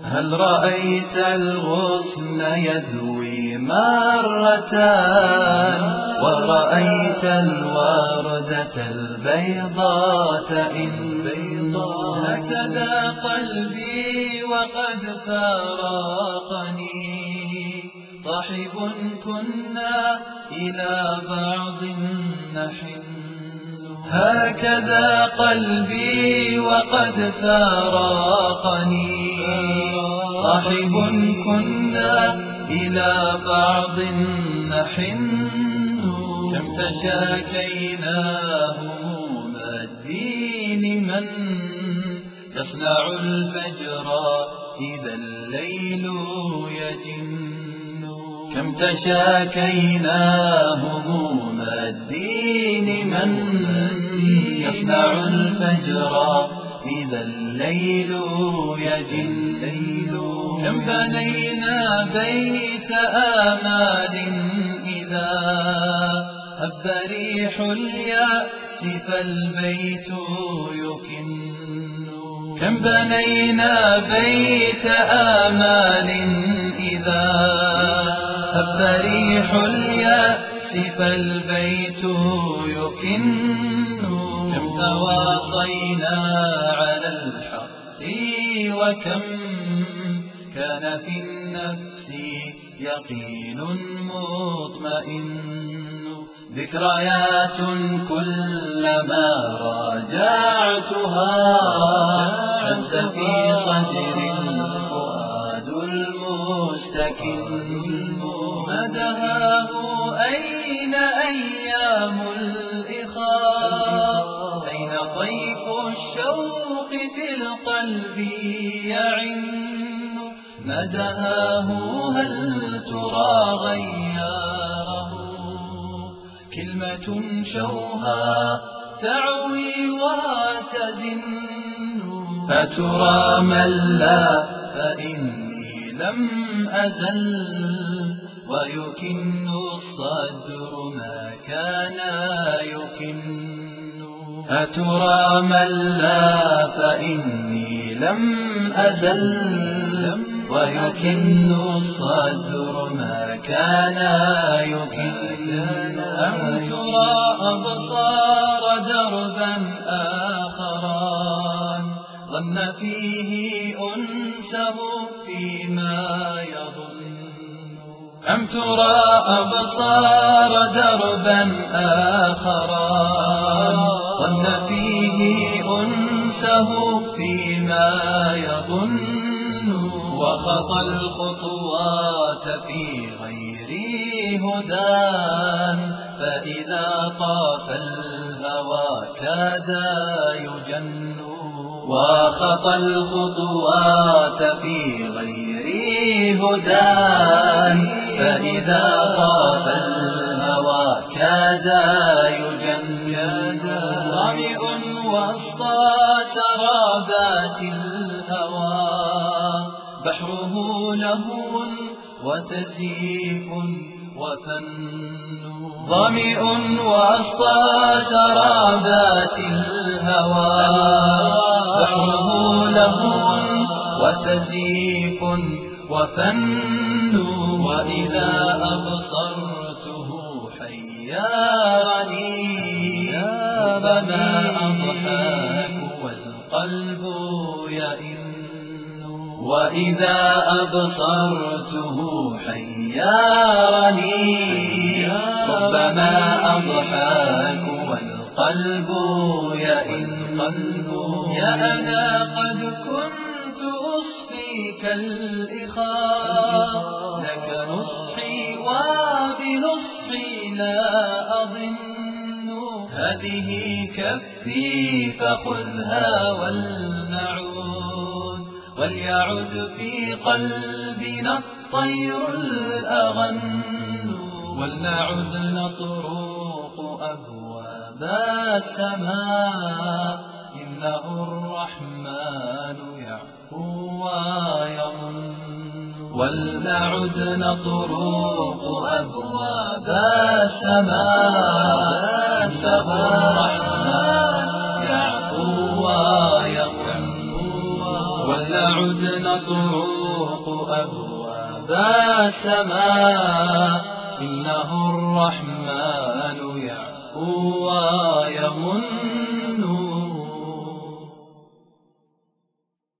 هل رأيت الغصن يذوي مرتان ورأيت الوردة البيضاء تئن؟ هكذا قلبي وقد فارقني صاحب كنا إلى بعض نحن. هكذا قلبي وقد فارقني صاحب كنا إلى بعض نحن. كم تشاكينا هموم الدين من يصنع الفجر إذا الليل يجن. كم تشاكينا هموم الدين من يصنع الفجر إذا الليل يجن. كم بنينا بيت آمال إذا هب ريح اليأس فالبيت يكن. كم بنينا بيت آمال إذا هب ريح اليأس فالبيت يكن. كم تواصينا على الحق وكم كان في النفس يقين مطمئن. ذكريات كلما راجعتها عز في صدر الفؤاد المستكن. مدهاه أين أيام الإخاء أين طيف الشوق في القلب يعن. مدهاه هل ترى غياره كلمة شوها تعوي وتزن. أترى من لا فإني لم أزل ويكن الصدر ما كان يكن. أترى من لا فإني لم أزل ويكن الصدر ما كان يكن. أم ترى أبصار دربا آخران ظن فيه أنسه فيما يظن. أم ترى أبصار دربا آخران ظن فيه أنسه فيما يظن. وخطى الخطوات في غير هدى فإذا طاف الهوى كاد يجن. وخطى الخطوات في غير هدى فإذا طاف الهوى كاد يجن. ظامئ وسط سرابات الهوى بحره لهو وتزييف وفن. ظامئ وسط سرابات الهوى بحره لهو وتزييف وفن. وإذا أبصرته حيرني فما أضحاك والقلب يئن. وإذا أبصرته حيرني ربما أضحاك والقلب يئن. يا أنا قد كنت أصفيك الإخاء لك نصحي وبنصحي لا أظن. هذه كفي فخذها وليعد في قلبنا الطير الأغن. ولنعد نطرق أبواب السماء إنه الرحمن يعفو ويمن. ولنعد نطرق أبواب السماء إنه الرحمن يعفو ويمن. ولنعد نطرق نطرق أبواب السماء إنه الرحمن يعفو ويمن